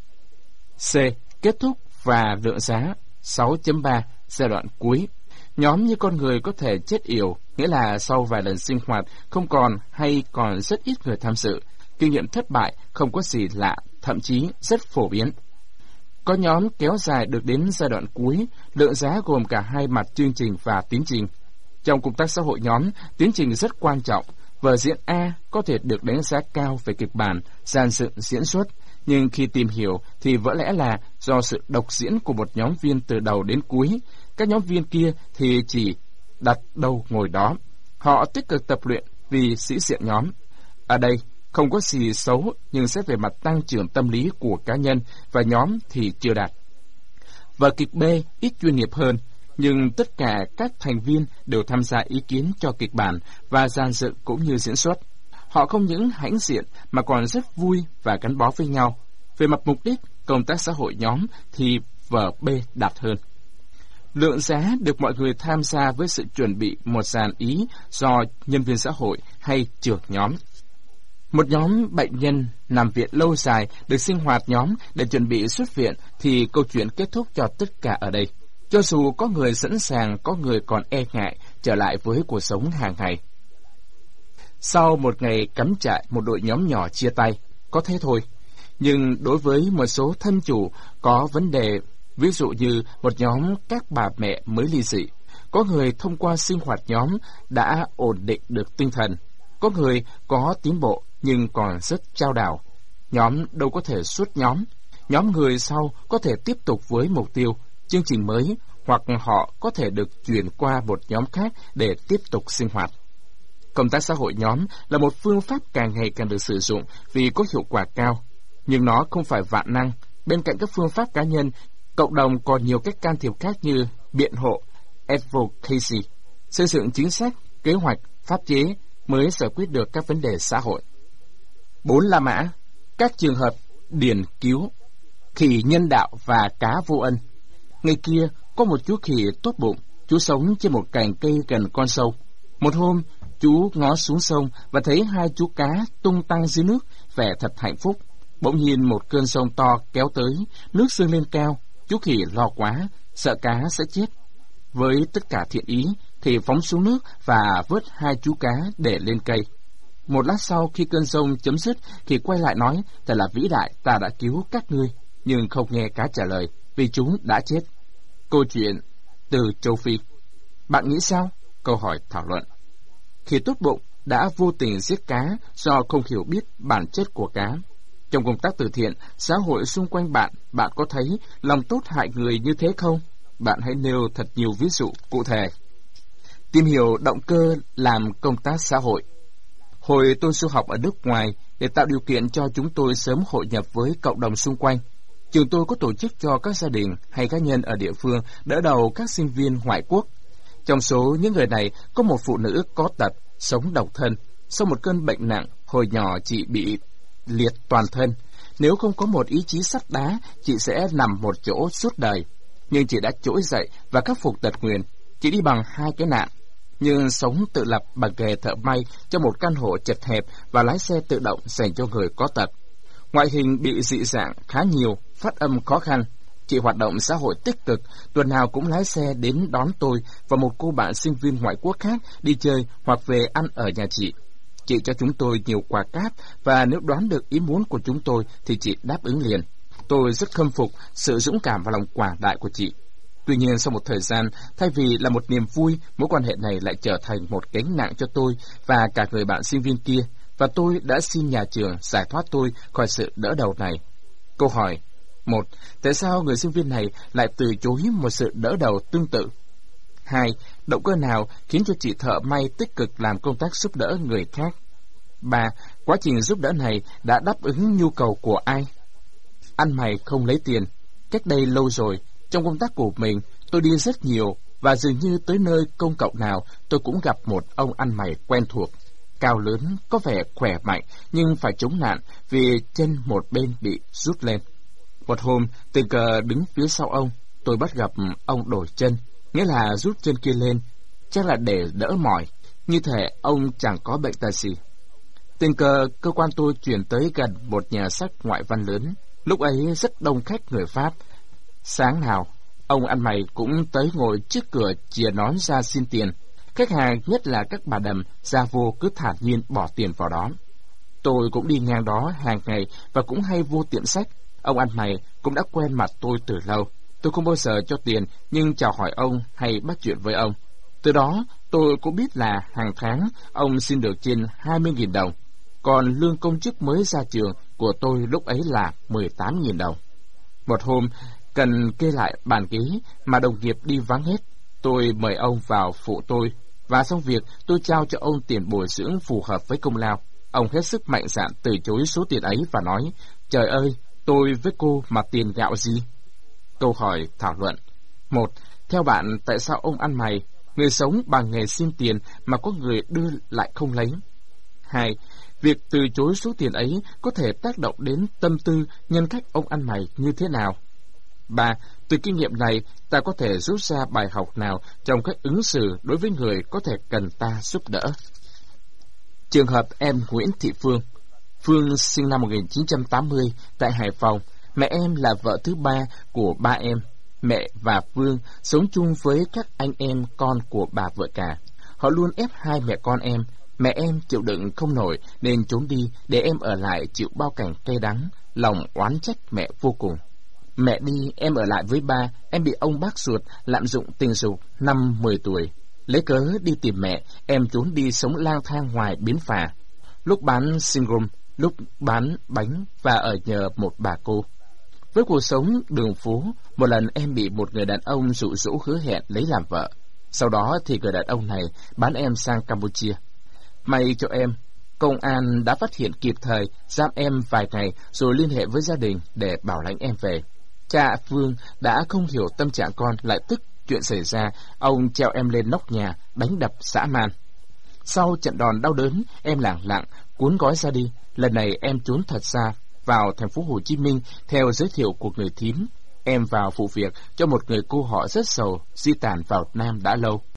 C. Kết thúc và lượng giá. sáu chấm ba. Giai đoạn cuối. Nhóm như con người có thể chết yểu, nghĩa là sau vài lần sinh hoạt không còn hay còn rất ít người tham dự. Kinh nghiệm thất bại không có gì lạ, thậm chí rất phổ biến. Có nhóm kéo dài được đến giai đoạn cuối, lượng giá gồm cả hai mặt chương trình và tiến trình. Trong công tác xã hội nhóm, tiến trình rất quan trọng, Vở diễn A có thể được đánh giá cao về kịch bản, dàn dựng, diễn xuất, nhưng khi tìm hiểu thì vỡ lẽ là do sự độc diễn của một nhóm viên từ đầu đến cuối. Các nhóm viên kia thì chỉ đặt đâu ngồi đó. Họ tích cực tập luyện vì sĩ diện nhóm. Ở đây không có gì xấu, nhưng xét về mặt tăng trưởng tâm lý của cá nhân và nhóm thì chưa đạt. Vở kịch B ít chuyên nghiệp hơn, nhưng tất cả các thành viên đều tham gia ý kiến cho kịch bản và dàn dựng cũng như diễn xuất. Họ không những hãnh diện mà còn rất vui và gắn bó với nhau. Về mặt mục đích, công tác xã hội nhóm thì vở B đạt hơn. Lượng giá được mọi người tham gia với sự chuẩn bị một dàn ý do nhân viên xã hội hay trưởng nhóm. Một nhóm bệnh nhân nằm viện lâu dài được sinh hoạt nhóm để chuẩn bị xuất viện thì câu chuyện kết thúc cho tất cả ở đây. Cho dù có người sẵn sàng, có người còn e ngại trở lại với cuộc sống hàng ngày. Sau một ngày cắm trại, một đội nhóm nhỏ chia tay, có thế thôi. Nhưng đối với một số thân chủ có vấn đề, ví dụ như một nhóm các bà mẹ mới ly dị, có người thông qua sinh hoạt nhóm đã ổn định được tinh thần, có người có tiến bộ nhưng còn rất chao đảo. Nhóm đâu có thể suốt nhóm. Nhóm người sau có thể tiếp tục với mục tiêu, chương trình mới, hoặc họ có thể được chuyển qua một nhóm khác để tiếp tục sinh hoạt. Công tác xã hội nhóm là một phương pháp càng ngày càng được sử dụng vì có hiệu quả cao, nhưng nó không phải vạn năng. Bên cạnh các phương pháp cá nhân, cộng đồng còn nhiều cách can thiệp khác như biện hộ, advocacy, xây dựng chính sách, kế hoạch, pháp chế mới giải quyết được các vấn đề xã hội. Bốn La Mã, các trường hợp điển cứu, khỉ nhân đạo và cá vô ân. Ngày kia, có một chú khỉ tốt bụng, chú sống trên một cành cây gần con sông. Một hôm, chú ngó xuống sông và thấy hai chú cá tung tăng dưới nước, vẻ thật hạnh phúc. Bỗng nhiên một cơn sông to kéo tới, nước dâng lên cao. Chú khỉ lo quá, sợ cá sẽ chết. Với tất cả thiện ý, thì phóng xuống nước và vớt hai chú cá để lên cây. Một lát sau, khi cơn sông chấm dứt, thì quay lại nói, thật là vĩ đại, ta đã cứu các ngươi. Nhưng không nghe cá trả lời, vì chúng đã chết. Câu chuyện từ châu Phi. Bạn nghĩ sao? Câu hỏi thảo luận. Khỉ tốt bụng đã vô tình giết cá do không hiểu biết bản chất của cá. Trong công tác từ thiện, xã hội xung quanh bạn, bạn có thấy lòng tốt hại người như thế không? Bạn hãy nêu thật nhiều ví dụ cụ thể. Tìm hiểu động cơ làm công tác xã hội. Hồi tôi du học ở nước ngoài, để tạo điều kiện cho chúng tôi sớm hội nhập với cộng đồng xung quanh, trường tôi có tổ chức cho các gia đình hay cá nhân ở địa phương đỡ đầu các sinh viên ngoại quốc. Trong số những người này, có một phụ nữ có tật, sống độc thân. Sau một cơn bệnh nặng, hồi nhỏ chị bị liệt toàn thân. Nếu không có một ý chí sắt đá, chị sẽ nằm một chỗ suốt đời. Nhưng chị đã trỗi dậy và khắc phục tật nguyền. Chị đi bằng hai cái nạn, nhưng sống tự lập bằng nghề thợ may trong một căn hộ chật hẹp và lái xe tự động dành cho người có tật. Ngoại hình bị dị dạng khá nhiều, phát âm khó khăn. Chị hoạt động xã hội tích cực, tuần nào cũng lái xe đến đón tôi và một cô bạn sinh viên ngoại quốc khác đi chơi hoặc về ăn ở nhà chị. Chị cho chúng tôi nhiều quà cáp và nếu đoán được ý muốn của chúng tôi thì chị đáp ứng liền. Tôi rất khâm phục sự dũng cảm và lòng quảng đại của chị. Tuy nhiên sau một thời gian, thay vì là một niềm vui, mối quan hệ này lại trở thành một gánh nặng cho tôi và cả người bạn sinh viên kia, và tôi đã xin nhà trường giải thoát tôi khỏi sự đỡ đầu này. Câu hỏi: một. Tại sao người sinh viên này lại từ chối một sự đỡ đầu tương tự? Hai. Động cơ nào khiến cho chị thợ may tích cực làm công tác giúp đỡ người khác? Ba. Quá trình giúp đỡ này đã đáp ứng nhu cầu của ai? Ăn mày không lấy tiền. Cách đây lâu rồi, trong công tác của mình, tôi đi rất nhiều và dường như tới nơi công cộng nào tôi cũng gặp một ông ăn mày quen thuộc. Cao lớn, có vẻ khỏe mạnh nhưng phải chống nạn vì chân một bên bị rút lên. Một hôm, tình cờ đứng phía sau ông, tôi bắt gặp ông đổi chân, nghĩa là rút chân kia lên, chắc là để đỡ mỏi, như thể ông chẳng có bệnh tật gì. Tình cờ cơ quan tôi chuyển tới gần một nhà sách ngoại văn lớn, lúc ấy rất đông khách người Pháp. Sáng nào, ông ăn mày cũng tới ngồi trước cửa chìa nón ra xin tiền. Khách hàng, nhất là các bà đầm, ra vô cứ thản nhiên bỏ tiền vào đó. Tôi cũng đi ngang đó hàng ngày và cũng hay vô tiệm sách. Ông ăn mày cũng đã quen mặt tôi từ lâu. Tôi không bao giờ cho tiền, nhưng chào hỏi ông hay bắt chuyện với ông. Từ đó, tôi cũng biết là hàng tháng ông xin được trên hai mươi nghìn đồng, còn lương công chức mới ra trường của tôi lúc ấy là mười tám nghìn đồng. Một hôm, cần kê lại bàn ghế mà đồng nghiệp đi vắng hết, tôi mời ông vào phụ tôi, và xong việc tôi trao cho ông tiền bồi dưỡng phù hợp với công lao. Ông hết sức mạnh dạn từ chối số tiền ấy và nói, trời ơi, tôi với cô mà tiền gạo gì? Câu hỏi thảo luận. Một, theo bạn tại sao ông ăn mày, người sống bằng nghề xin tiền mà có người đưa lại không lấy? Hai, việc từ chối số tiền ấy có thể tác động đến tâm tư nhân cách ông ăn mày như thế nào? Ba, từ kinh nghiệm này ta có thể rút ra bài học nào trong cách ứng xử đối với người có thể cần ta giúp đỡ? Trường hợp em Nguyễn Thị Phương. Phương sinh năm một nghìn chín trăm tám mươi tại Hải Phòng. Mẹ em là vợ thứ ba của ba em. Mẹ và Phương sống chung với các anh em con của bà vợ cả. Họ luôn ép hai mẹ con em. Mẹ em chịu đựng không nổi nên trốn đi để em ở lại chịu bao cảnh cay đắng, lòng oán trách mẹ vô cùng. Mẹ đi, em ở lại với ba, em bị ông bác ruột lạm dụng tình dục năm mười tuổi. Lấy cớ đi tìm mẹ, em trốn đi sống lang thang ngoài bến phà. Lúc bán singrum, lúc bán bánh và ở nhờ một bà cô. Với cuộc sống đường phố, một lần em bị một người đàn ông dụ dỗ hứa hẹn lấy làm vợ. Sau đó thì người đàn ông này bán em sang Campuchia. May cho em, công an đã phát hiện kịp thời, giam em vài ngày rồi liên hệ với gia đình để bảo lãnh em về. Cha Phương đã không hiểu tâm trạng con, lại tức chuyện xảy ra, ông treo em lên nóc nhà, đánh đập dã man. Sau trận đòn đau đớn, em lẳng lặng cuốn gói ra đi. Lần này em trốn thật xa vào thành phố Hồ Chí Minh theo giới thiệu của người thím. Em vào phụ việc cho một người cô họ rất giàu di tản vào Nam đã lâu.